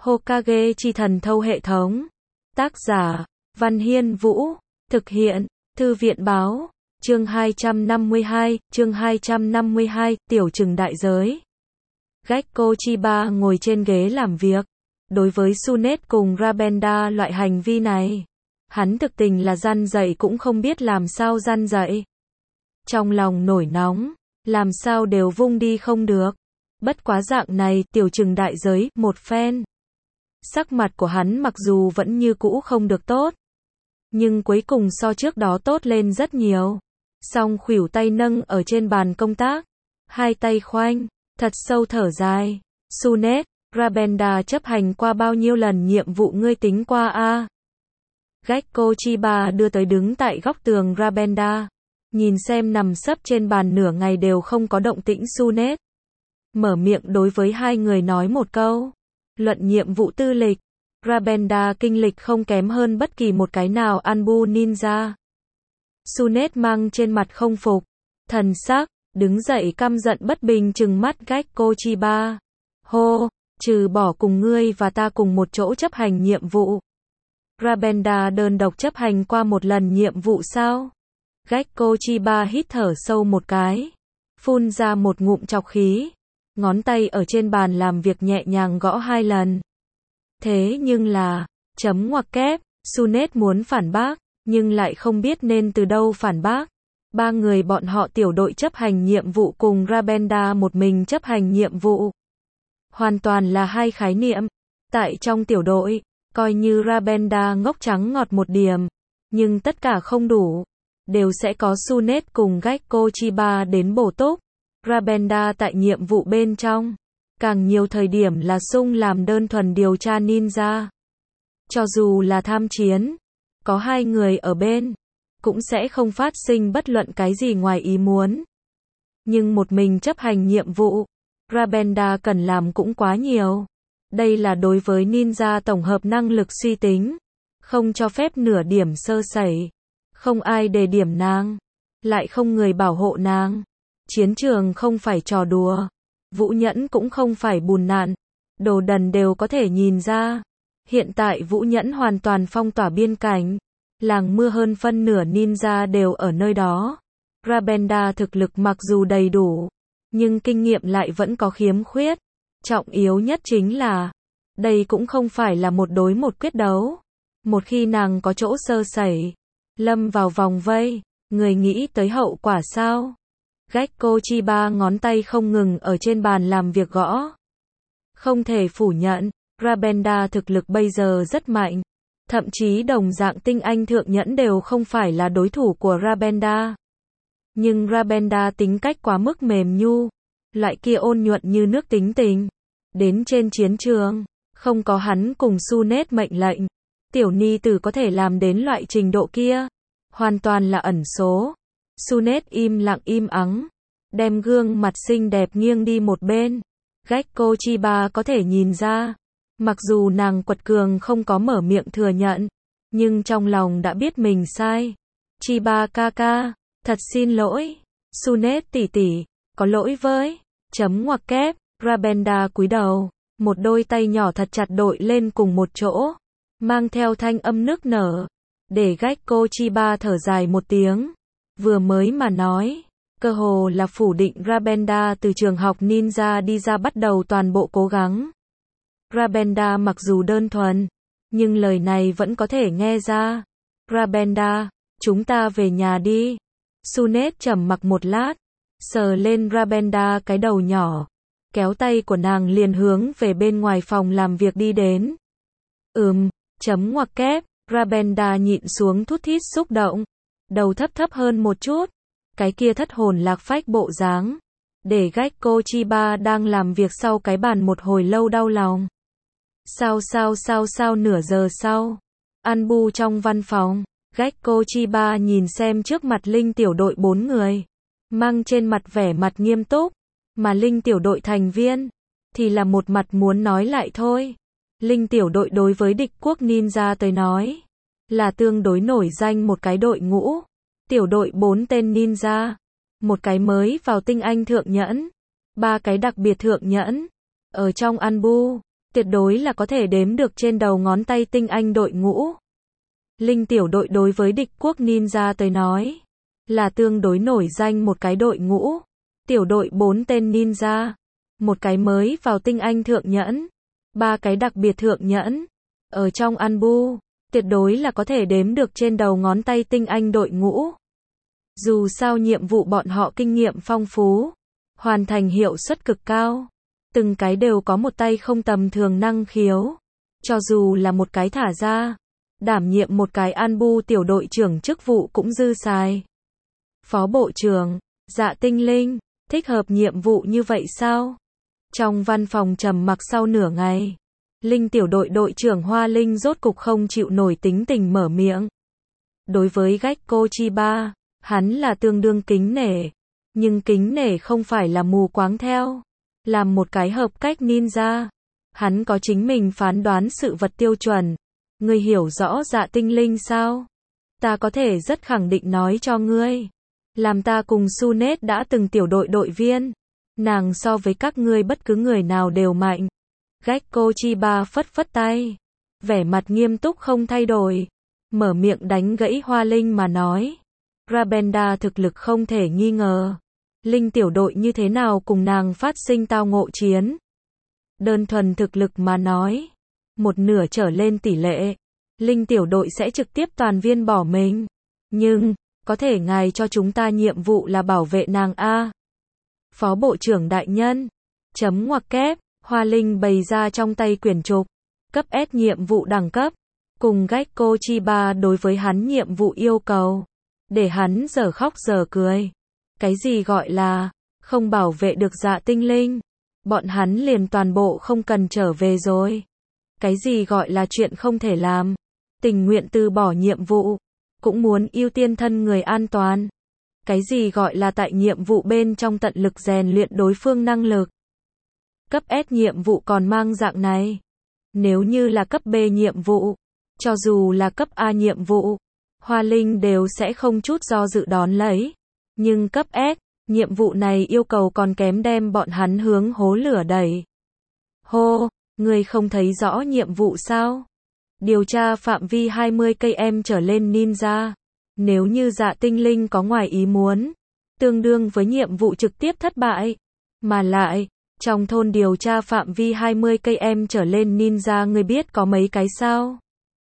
Hokage chi thần thâu hệ thống. Tác giả, Văn Hiên Vũ. Thực hiện, Thư viện báo. Chương 252, Tiểu Trừng đại giới. Gekko Chiba ngồi trên ghế làm việc. Đối với Tsunade cùng Rabenda loại hành vi này, hắn thực tình là răn dạy cũng không biết làm sao răn dạy. Trong lòng nổi nóng, làm sao đều vung đi không được. Bất quá dạng này tiểu trừng đại giới một phen. Sắc mặt của hắn mặc dù vẫn như cũ không được tốt, nhưng cuối cùng so trước đó tốt lên rất nhiều. Song khuỷu tay nâng ở trên bàn công tác, hai tay khoanh, thật sâu thở dài. Tsunade, Rabenda chấp hành qua bao nhiêu lần nhiệm vụ ngươi tính qua a? Gekko Chiba đưa tới đứng tại góc tường Rabenda, nhìn xem nằm sấp trên bàn nửa ngày đều không có động tĩnh Tsunade. Mở miệng đối với hai người nói một câu. Luận nhiệm vụ tư lịch, Rabenda kinh lịch không kém hơn bất kỳ một cái nào Anbu ninja. Tsunade mang trên mặt không phục, thần sắc, đứng dậy căm giận bất bình trừng mắt Gekko Chiba. Hô, trừ bỏ cùng ngươi và ta cùng một chỗ chấp hành nhiệm vụ, Rabenda đơn độc chấp hành qua một lần nhiệm vụ sao? Gekko Chiba hít thở sâu một cái, phun ra một ngụm trọc khí, ngón tay ở trên bàn làm việc nhẹ nhàng gõ hai lần. Thế nhưng là, chấm ngoặc kép, Tsunade muốn phản bác, nhưng lại không biết nên từ đâu phản bác. Ba người bọn họ tiểu đội chấp hành nhiệm vụ cùng Rabenda một mình chấp hành nhiệm vụ, hoàn toàn là hai khái niệm. Tại trong tiểu đội, coi như Rabenda ngốc trắng ngọt một điểm, nhưng tất cả không đủ, đều sẽ có Tsunade cùng Gekko Chiba đến bổ túc. Rabenda tại nhiệm vụ bên trong, càng nhiều thời điểm là sung làm đơn thuần điều tra ninja. Cho dù là tham chiến, có hai người ở bên, cũng sẽ không phát sinh bất luận cái gì ngoài ý muốn. Nhưng một mình chấp hành nhiệm vụ, Rabenda cần làm cũng quá nhiều. Đây là đối với ninja tổng hợp năng lực suy tính, không cho phép nửa điểm sơ sẩy. Không ai đề điểm nàng, lại không người bảo hộ nàng. Chiến trường không phải trò đùa, Vũ Nhẫn cũng không phải bùn nạn, đồ đần đều có thể nhìn ra. Hiện tại Vũ Nhẫn hoàn toàn phong tỏa biên cảnh, làng mưa hơn phân nửa ninja đều ở nơi đó. Rabenda thực lực mặc dù đầy đủ, nhưng kinh nghiệm lại vẫn có khiếm khuyết. Trọng yếu nhất chính là, đây cũng không phải là một đối một quyết đấu. Một khi nàng có chỗ sơ sẩy, lâm vào vòng vây, người nghĩ tới hậu quả sao? Gekko Chiba ngón tay không ngừng ở trên bàn làm việc gõ. Không thể phủ nhận, Rabenda thực lực bây giờ rất mạnh. Thậm chí đồng dạng tinh anh thượng nhẫn đều không phải là đối thủ của Rabenda. Nhưng Rabenda tính cách quá mức mềm nhu, loại kia ôn nhuận như nước tính tình. Đến trên chiến trường, không có hắn cùng Tsunade mệnh lệnh, tiểu ni tử có thể làm đến loại trình độ kia, hoàn toàn là ẩn số. Tsunade im lặng im ắng, đem gương mặt xinh đẹp nghiêng đi một bên. Gekko Chiba có thể nhìn ra, mặc dù nàng quật cường không có mở miệng thừa nhận, nhưng trong lòng đã biết mình sai. Chiba ca, thật xin lỗi. Tsunade tỷ tỷ, có lỗi với. Chấm ngoặc kép. Rabenda cúi đầu, một đôi tay nhỏ thật chặt đội lên cùng một chỗ, mang theo thanh âm nức nở, để Gekko Chiba thở dài một tiếng. Vừa mới mà nói, cơ hồ là phủ định Rabenda từ trường học ninja đi ra bắt đầu toàn bộ cố gắng. Rabenda mặc dù đơn thuần, nhưng lời này vẫn có thể nghe ra. Rabenda, chúng ta về nhà đi. Tsunade trầm mặc một lát, sờ lên Rabenda cái đầu nhỏ, kéo tay của nàng liền hướng về bên ngoài phòng làm việc đi đến. Chấm ngoặc kép, Rabenda nhịn xuống thút thít xúc động, đầu thấp hơn một chút, cái kia thất hồn lạc phách bộ dáng, để Gekko Chiba đang làm việc sau cái bàn một hồi lâu đau lòng. Sao nửa giờ sau, Anbu trong văn phòng, Gekko Chiba nhìn xem trước mặt Linh tiểu đội 4 người, mang trên mặt vẻ mặt nghiêm túc, mà Linh tiểu đội thành viên, thì là một mặt muốn nói lại thôi. Linh tiểu đội đối với địch quốc ninja tới nói, là tương đối nổi danh một cái đội ngũ. Tiểu đội 4 tên ninja, một cái mới vào tinh anh thượng nhẫn, 3 cái đặc biệt thượng nhẫn. Ở trong Anbu, tuyệt đối là có thể đếm được trên đầu ngón tay tinh anh đội ngũ. Linh tiểu đội đối với địch quốc ninja tới nói, là tương đối nổi danh một cái đội ngũ. Tiểu đội 4 tên ninja, một cái mới vào tinh anh thượng nhẫn, 3 cái đặc biệt thượng nhẫn. Ở trong Anbu, tuyệt đối là có thể đếm được trên đầu ngón tay tinh anh đội ngũ. Dù sao nhiệm vụ bọn họ kinh nghiệm phong phú, hoàn thành hiệu suất cực cao. Từng cái đều có một tay không tầm thường năng khiếu. Cho dù là một cái thả ra, đảm nhiệm một cái Anbu tiểu đội trưởng chức vụ cũng dư xài. Phó bộ trưởng, Dạ Tinh Linh, thích hợp nhiệm vụ như vậy sao? Trong văn phòng trầm mặc sau nửa ngày, Linh tiểu đội đội trưởng Hoa Linh rốt cục không chịu nổi tính tình mở miệng. Đối với Gekko Chiba, hắn là tương đương kính nể, nhưng kính nể không phải là mù quáng theo. Làm một cái hợp cách ninja, hắn có chính mình phán đoán sự vật tiêu chuẩn. Ngươi hiểu rõ Dạ Tinh Linh sao? Ta có thể rất khẳng định nói cho ngươi. Làm ta cùng Sunet đã từng tiểu đội đội viên. Nàng so với các ngươi bất cứ người nào đều mạnh. Gekko Chiba phất phất tay. Vẻ mặt nghiêm túc không thay đổi. Mở miệng đánh gãy Hoa Linh mà nói. Rabenda thực lực không thể nghi ngờ. Linh tiểu đội như thế nào cùng nàng phát sinh tao ngộ chiến. Đơn thuần thực lực mà nói. Một nửa trở lên tỷ lệ. Linh tiểu đội sẽ trực tiếp toàn viên bỏ mình. Nhưng, có thể ngài cho chúng ta nhiệm vụ là bảo vệ nàng a. Phó bộ trưởng đại nhân. Chấm ngoặc kép. Hoa Linh bày ra trong tay quyển trục. Cấp S nhiệm vụ đẳng cấp. Cùng Gekko Chiba đối với hắn nhiệm vụ yêu cầu. Để hắn giờ khóc giờ cười. Cái gì gọi là không bảo vệ được Dạ Tinh Linh, bọn hắn liền toàn bộ không cần trở về rồi. Cái gì gọi là chuyện không thể làm, tình nguyện từ bỏ nhiệm vụ, cũng muốn ưu tiên thân người an toàn. Cái gì gọi là tại nhiệm vụ bên trong tận lực rèn luyện đối phương năng lực. Cấp S nhiệm vụ còn mang dạng này. Nếu như là cấp B nhiệm vụ, cho dù là cấp A nhiệm vụ, Hoa Linh đều sẽ không chút do dự đón lấy. Nhưng cấp S, nhiệm vụ này yêu cầu còn kém đem bọn hắn hướng hố lửa đẩy. Hô, người không thấy rõ nhiệm vụ sao? Điều tra phạm vi 20 km trở lên ninja. Nếu như Dạ Tinh Linh có ngoài ý muốn, tương đương với nhiệm vụ trực tiếp thất bại. Mà lại, trong thôn điều tra phạm vi 20 km trở lên ninja ngươi biết có mấy cái sao?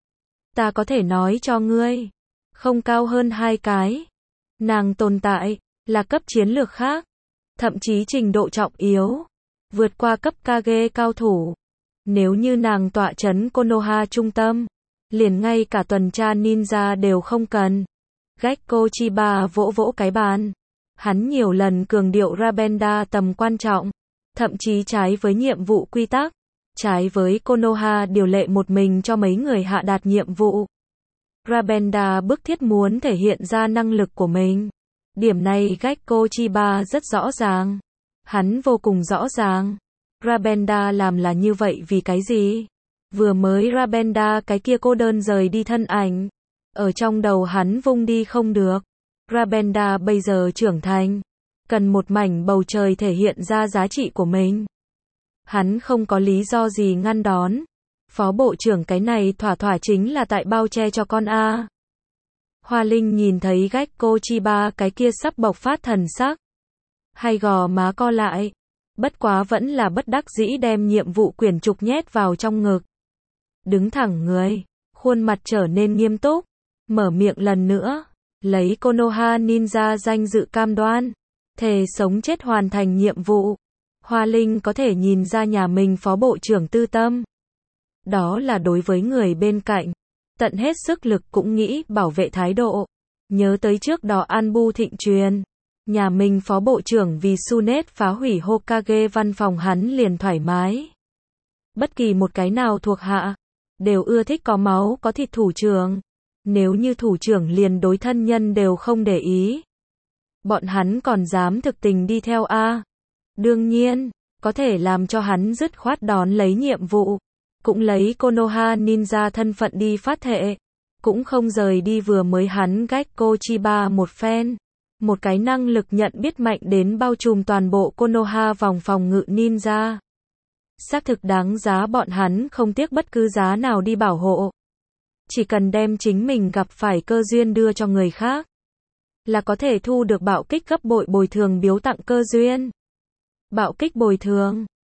Ta có thể nói cho ngươi, không cao hơn 2 cái. Nàng tồn tại, là cấp chiến lược khác, thậm chí trình độ trọng yếu, vượt qua cấp Kage cao thủ. Nếu như nàng tọa trấn Konoha trung tâm, liền ngay cả tuần tra ninja đều không cần. Gekko Chiba vỗ vỗ cái bàn. Hắn nhiều lần cường điệu Rabenda tầm quan trọng, thậm chí trái với nhiệm vụ quy tắc, trái với Konoha điều lệ một mình cho mấy người hạ đạt nhiệm vụ. Rabenda bức thiết muốn thể hiện ra năng lực của mình. Điểm này Gekko Chiba rất rõ ràng. Hắn vô cùng rõ ràng. Rabenda làm là như vậy vì cái gì? Vừa mới Rabenda cái kia cô đơn rời đi thân ảnh. Ở trong đầu hắn vung đi không được. Rabenda bây giờ trưởng thành. Cần một mảnh bầu trời thể hiện ra giá trị của mình. Hắn không có lý do gì ngăn đón. Phó bộ trưởng cái này thỏa thỏa chính là tại bao che cho con A. Hoa Linh nhìn thấy Gekko Chiba cái kia sắp bộc phát thần sắc. Hay gò má co lại. Bất quá vẫn là bất đắc dĩ đem nhiệm vụ quyển trục nhét vào trong ngực. Đứng thẳng người, khuôn mặt trở nên nghiêm túc. Mở miệng lần nữa. Lấy Konoha Ninja danh dự cam đoan. Thề sống chết hoàn thành nhiệm vụ. Hoa Linh có thể nhìn ra nhà mình phó bộ trưởng tư tâm. Đó là đối với người bên cạnh. Tận hết sức lực cũng nghĩ bảo vệ thái độ. Nhớ tới trước đó Anbu thịnh truyền. Nhà mình phó bộ trưởng vì Sunet phá hủy Hokage văn phòng hắn liền thoải mái. Bất kỳ một cái nào thuộc hạ, đều ưa thích có máu có thịt thủ trưởng. Nếu như thủ trưởng liền đối thân nhân đều không để ý. Bọn hắn còn dám thực tình đi theo A. Đương nhiên, có thể làm cho hắn dứt khoát đón lấy nhiệm vụ. Cũng lấy Konoha Ninja thân phận đi phát thệ. Cũng không rời đi vừa mới hắn Gekko Chiba một phen. Một cái năng lực nhận biết mạnh đến bao trùm toàn bộ Konoha vòng phòng ngự ninja. Xác thực đáng giá bọn hắn không tiếc bất cứ giá nào đi bảo hộ. Chỉ cần đem chính mình gặp phải cơ duyên đưa cho người khác, là có thể thu được bạo kích gấp bội bồi thường biếu tặng cơ duyên. Bạo kích bồi thường